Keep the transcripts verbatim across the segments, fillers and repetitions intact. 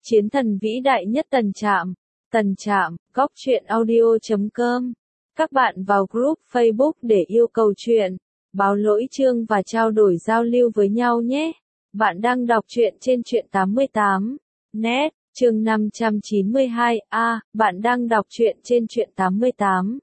Chiến thần vĩ đại nhất Tần Trạm. Tần Trạm, góc truyện audio chấm com. Các bạn vào group Facebook để yêu cầu truyện, báo lỗi chương và trao đổi giao lưu với nhau nhé. Bạn đang đọc truyện trên truyện tám mươi tám net, chương năm trăm chín mươi hai a, bạn đang đọc truyện trên truyện tám mươi tám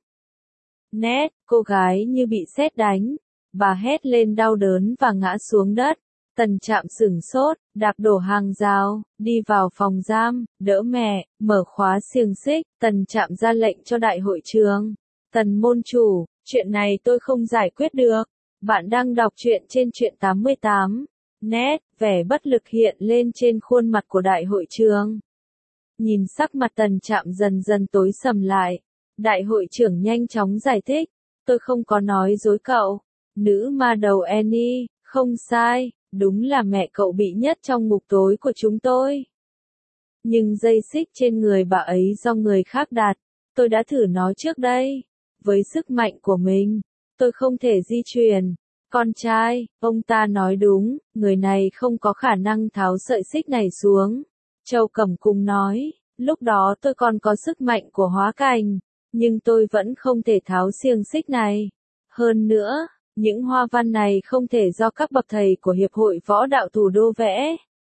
net. Cô gái như bị sét đánh, bà hét lên đau đớn và ngã xuống đất. Tần Trạm sửng sốt, đạp đổ hàng rào, đi vào phòng giam, đỡ mẹ, mở khóa xiềng xích. Tần Trạm ra lệnh cho đại hội trường. Tần môn chủ, chuyện này tôi không giải quyết được. Bạn đang đọc truyện trên truyện tám mươi tám net, vẻ bất lực hiện lên trên khuôn mặt của đại hội trường. Nhìn sắc mặt Tần Trạm dần dần tối sầm lại, đại hội trưởng nhanh chóng giải thích, tôi không có nói dối cậu. Nữ ma đầu Annie, không sai, đúng là mẹ cậu bị nhất trong ngục tối của chúng tôi. Nhưng dây xích trên người bà ấy do người khác đặt, tôi đã thử nó trước đây. Với sức mạnh của mình, tôi không thể di chuyển. Con trai, ông ta nói đúng, người này không có khả năng tháo sợi xích này xuống. Châu Cẩm Cung nói, lúc đó tôi còn có sức mạnh của hóa cảnh, nhưng tôi vẫn không thể tháo xiềng xích này. Hơn nữa, những hoa văn này không thể do các bậc thầy của Hiệp hội Võ đạo Thủ đô vẽ.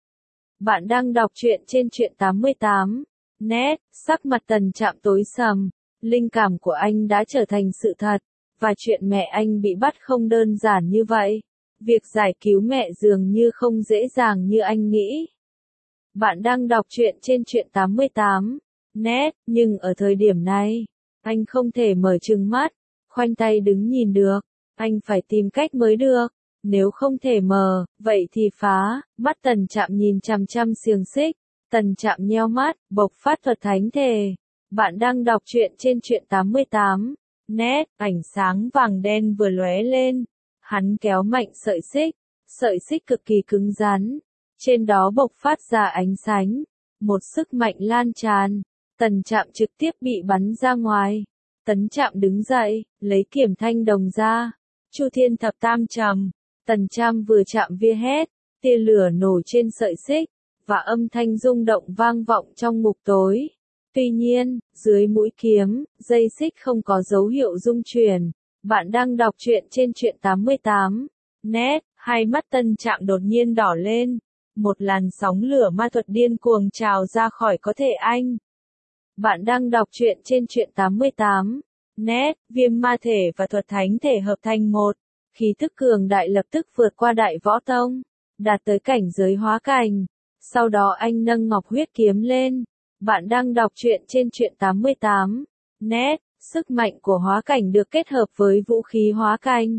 Bạn đang đọc truyện trên truyện tám mươi tám net, sắc mặt Tần Trạm tối sầm, linh cảm của anh đã trở thành sự thật, và chuyện mẹ anh bị bắt không đơn giản như vậy. Việc giải cứu mẹ dường như không dễ dàng như anh nghĩ. Bạn đang đọc truyện trên truyện tám mươi tám net, nhưng ở thời điểm này, anh không thể mở trừng mắt, khoanh tay đứng nhìn được. Anh phải tìm cách mới được. Nếu không thể mở, vậy thì phá. Mắt Tần Trạm nhìn chằm chằm xiềng xích. Tần Trạm nheo mắt, bộc phát thuật thánh thể. Bạn đang đọc truyện trên truyện tám mươi tám net, ánh sáng vàng đen vừa lóe lên. Hắn kéo mạnh sợi xích. Sợi xích cực kỳ cứng rắn. Trên đó bộc phát ra ánh sáng. Một sức mạnh lan tràn. Tần Trạm trực tiếp bị bắn ra ngoài. Tần Trạm đứng dậy, lấy kiểm thanh đồng ra. Chu Thiên Thập Tam Trầm. Tần Trạm vừa chạm vía hét, tia lửa nổ trên sợi xích, và âm thanh rung động vang vọng trong ngục tối. Tuy nhiên, dưới mũi kiếm, dây xích không có dấu hiệu rung chuyển. Bạn đang đọc truyện trên truyện tám mươi tám net, hai mắt Tần Trạm đột nhiên đỏ lên. Một làn sóng lửa ma thuật điên cuồng trào ra khỏi cơ thể anh. Bạn đang đọc truyện trên truyện tám mươi tám net, viêm ma thể và thuật thánh thể hợp thành một. Khí tức cường đại lập tức vượt qua đại võ tông, đạt tới cảnh giới hóa cảnh. Sau đó anh nâng ngọc huyết kiếm lên. Bạn đang đọc truyện trên truyện tám mươi tám net, sức mạnh của hóa cảnh được kết hợp với vũ khí hóa cảnh.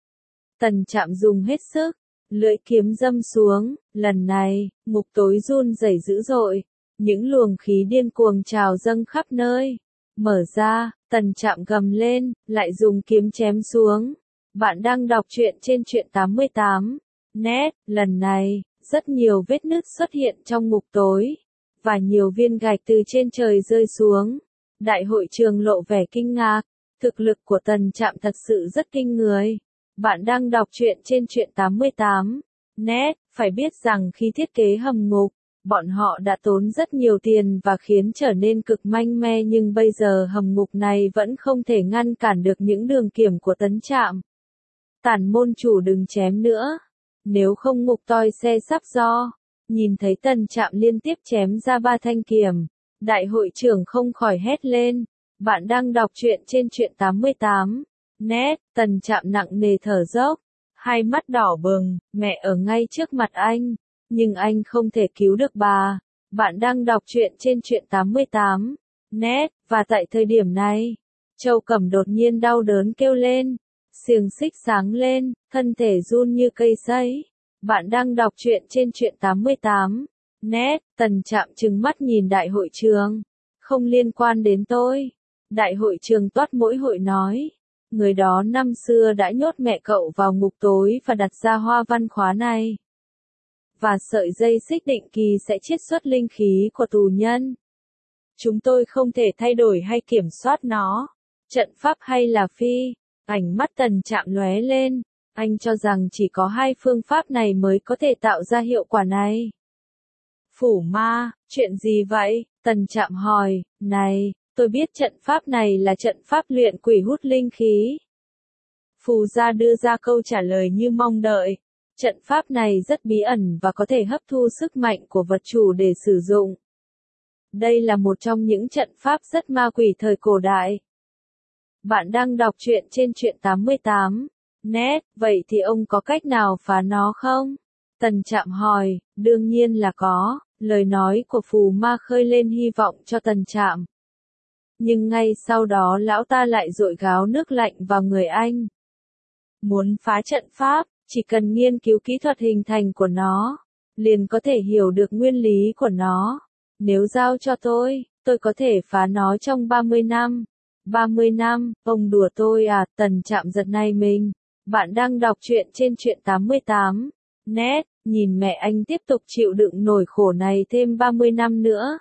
Tần Trạm dùng hết sức, lưỡi kiếm dâm xuống, lần này, ngục tối run rẩy dữ dội. Những luồng khí điên cuồng trào dâng khắp nơi. Mở ra, Tần Trạm gầm lên, lại dùng kiếm chém xuống. Bạn đang đọc truyện trên truyện tám mươi tám net, lần này, rất nhiều vết nứt xuất hiện trong ngục tối, và nhiều viên gạch từ trên trời rơi xuống. Đại hội trường lộ vẻ kinh ngạc, thực lực của Tần Trạm thật sự rất kinh người. Bạn đang đọc truyện trên truyện tám mươi tám net, phải biết rằng khi thiết kế hầm ngục, bọn họ đã tốn rất nhiều tiền và khiến trở nên cực manh me, nhưng bây giờ hầm ngục này vẫn không thể ngăn cản được những đường kiểm của Tần Trạm. Tản môn chủ đừng chém nữa. Nếu không ngục toi xe sắp do. Nhìn thấy Tần Trạm liên tiếp chém ra ba thanh kiểm. Đại hội trưởng không khỏi hét lên. Bạn đang đọc truyện trên truyện tám mươi tám net, Tần Trạm nặng nề thở dốc. Hai mắt đỏ bừng, mẹ ở ngay trước mặt anh. Nhưng anh không thể cứu được bà. Bạn đang đọc truyện trên truyện tám mươi tám net, và tại thời điểm này, Châu Cẩm đột nhiên đau đớn kêu lên. Xiềng xích sáng lên, thân thể run như cây sấy. Bạn đang đọc truyện trên truyện tám mươi tám net, Tần Trạm trừng mắt nhìn đại hội trường. Không liên quan đến tôi. Đại hội trường toát mỗi hội nói. Người đó năm xưa đã nhốt mẹ cậu vào ngục tối và đặt ra hoa văn khóa này. Và sợi dây xích định kỳ sẽ chiết xuất linh khí của tù nhân. Chúng tôi không thể thay đổi hay kiểm soát nó. Trận pháp hay là phi? Ánh mắt Tần Trạm lóe lên. Anh cho rằng chỉ có hai phương pháp này mới có thể tạo ra hiệu quả này. Phủ ma, chuyện gì vậy? Tần Trạm hỏi, này, tôi biết trận pháp này là trận pháp luyện quỷ hút linh khí. Phù gia đưa ra câu trả lời như mong đợi. Trận pháp này rất bí ẩn và có thể hấp thu sức mạnh của vật chủ để sử dụng. Đây là một trong những trận pháp rất ma quỷ thời cổ đại. Bạn đang đọc truyện trên truyện tám mươi tám net, vậy thì ông có cách nào phá nó không? Tần Trạm hỏi, đương nhiên là có, lời nói của phù ma khơi lên hy vọng cho Tần Trạm. Nhưng ngay sau đó lão ta lại dội gáo nước lạnh vào người anh. Muốn phá trận pháp, chỉ cần nghiên cứu kỹ thuật hình thành của nó, liền có thể hiểu được nguyên lý của nó. Nếu giao cho tôi, tôi có thể phá nó trong ba mươi năm. ba mươi năm, ông đùa tôi à? Tần Trạm giật nảy mình. Bạn đang đọc truyện trên truyện tám mươi tám net, nhìn mẹ anh tiếp tục chịu đựng nỗi khổ này thêm ba mươi năm nữa.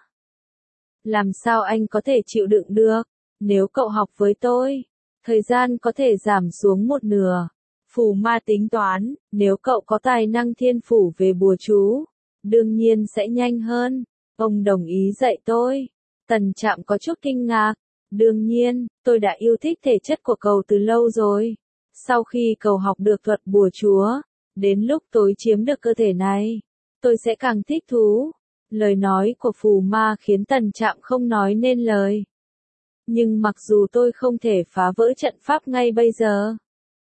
Làm sao anh có thể chịu đựng được? Nếu cậu học với tôi, thời gian có thể giảm xuống một nửa. Phù ma tính toán, nếu cậu có tài năng thiên phủ về bùa chú, đương nhiên sẽ nhanh hơn. Ông đồng ý dạy tôi. Tần Trạm có chút kinh ngạc. Đương nhiên, tôi đã yêu thích thể chất của cậu từ lâu rồi. Sau khi cậu học được thuật bùa chúa, đến lúc tôi chiếm được cơ thể này, tôi sẽ càng thích thú. Lời nói của phù ma khiến Tần Trạm không nói nên lời. Nhưng mặc dù tôi không thể phá vỡ trận pháp ngay bây giờ,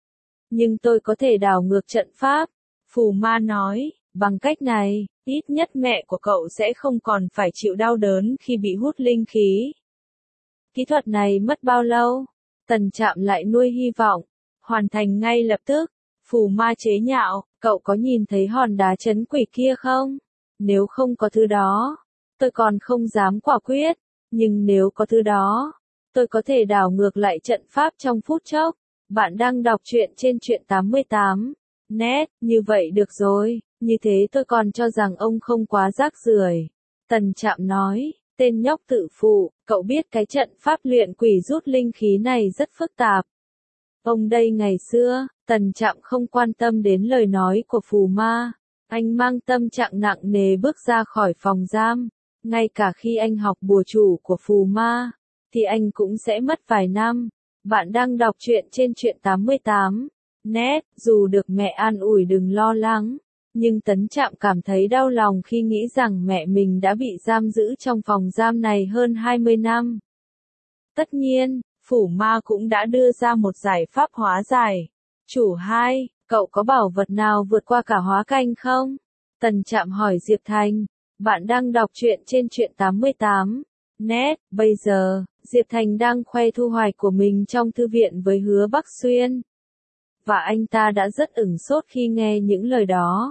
nhưng tôi có thể đảo ngược trận pháp. Phù ma nói, bằng cách này, ít nhất mẹ của cậu sẽ không còn phải chịu đau đớn khi bị hút linh khí. Kỹ thuật này mất bao lâu? Tần Trạm lại nuôi hy vọng. Hoàn thành ngay lập tức. Phù ma chế nhạo, cậu có nhìn thấy hòn đá trấn quỷ kia không? Nếu không có thứ đó, tôi còn không dám quả quyết. Nhưng nếu có thứ đó, tôi có thể đảo ngược lại trận pháp trong phút chốc. Bạn đang đọc truyện trên truyện tám mươi tám net, như vậy được rồi, như thế tôi còn cho rằng ông không quá rác rưởi. Tần Trạm nói, tên nhóc tự phụ, cậu biết cái trận pháp luyện quỷ rút linh khí này rất phức tạp. Ông đây ngày xưa, Tần Trạm không quan tâm đến lời nói của phù ma. Anh mang tâm trạng nặng nề bước ra khỏi phòng giam. Ngay cả khi anh học bùa chủ của phù ma, thì anh cũng sẽ mất vài năm. Bạn đang đọc truyện trên truyện tám mươi tám net, dù được mẹ an ủi đừng lo lắng, nhưng Tần Trạm cảm thấy đau lòng khi nghĩ rằng mẹ mình đã bị giam giữ trong phòng giam này hơn hai mươi năm. Tất nhiên, phủ ma cũng đã đưa ra một giải pháp hóa giải. Chủ hai, cậu có bảo vật nào vượt qua cả hóa canh không? Tần Trạm hỏi Diệp Thành. Bạn đang đọc truyện trên truyện tám mươi tám net, bây giờ, Diệp Thành đang khoe thu hoạch của mình trong thư viện với Hứa Bắc Xuyên. Và anh ta đã rất ửng sốt khi nghe những lời đó.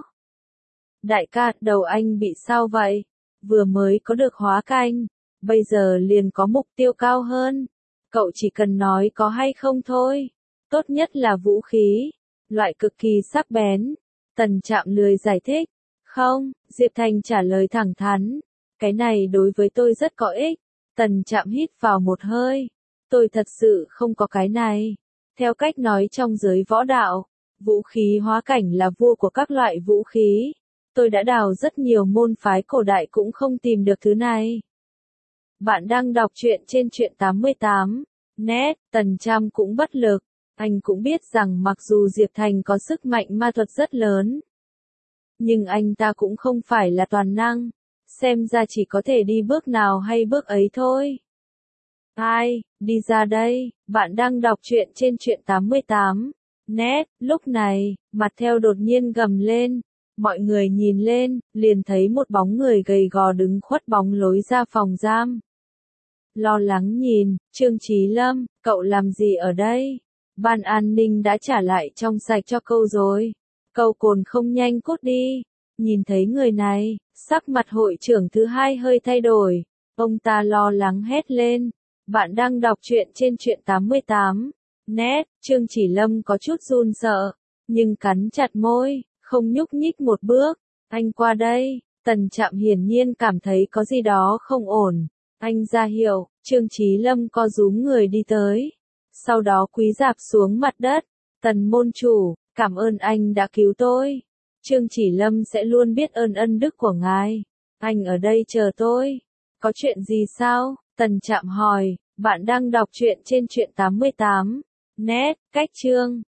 Đại ca, đầu anh bị sao vậy? Vừa mới có được hóa canh, bây giờ liền có mục tiêu cao hơn. Cậu chỉ cần nói có hay không thôi. Tốt nhất là vũ khí, loại cực kỳ sắc bén. Tần Trạm lười giải thích. Không, Diệp Thành trả lời thẳng thắn. Cái này đối với tôi rất có ích. Tần Trạm hít vào một hơi. Tôi thật sự không có cái này. Theo cách nói trong giới võ đạo, vũ khí hóa cảnh là vua của các loại vũ khí. Tôi đã đào rất nhiều môn phái cổ đại cũng không tìm được thứ này. Bạn đang đọc truyện trên truyện tám mươi tám net, Tần Trạm cũng bất lực. Anh cũng biết rằng mặc dù Diệp Thành có sức mạnh ma thuật rất lớn, nhưng anh ta cũng không phải là toàn năng. Xem ra chỉ có thể đi bước nào hay bước ấy thôi. Ai, đi ra đây, bạn đang đọc truyện trên truyện tám mươi tám net, lúc này, mặt theo đột nhiên gầm lên. Mọi người nhìn lên, liền thấy một bóng người gầy gò đứng khuất bóng lối ra phòng giam. Lo lắng nhìn, Trương Chí Lâm, cậu làm gì ở đây? Ban an ninh đã trả lại trong sạch cho cậu rồi. Cậu còn không nhanh cút đi. Nhìn thấy người này, sắc mặt hội trưởng thứ hai hơi thay đổi. Ông ta lo lắng hét lên. Bạn đang đọc truyện trên truyện tám mươi tám net, Trương Chỉ Lâm có chút run sợ, nhưng cắn chặt môi, không nhúc nhích một bước. Anh qua đây. Tần Trạm hiển nhiên cảm thấy có gì đó không ổn. Anh ra hiệu, Trương Chí Lâm co rúm người đi tới. Sau đó cúi rạp xuống mặt đất. Tần môn chủ, cảm ơn anh đã cứu tôi. Trương Chỉ Lâm sẽ luôn biết ơn ân đức của ngài. Anh ở đây chờ tôi. Có chuyện gì sao? Tần Trạm hỏi. Bạn đang đọc truyện trên truyện tám mươi tám net, cách chương.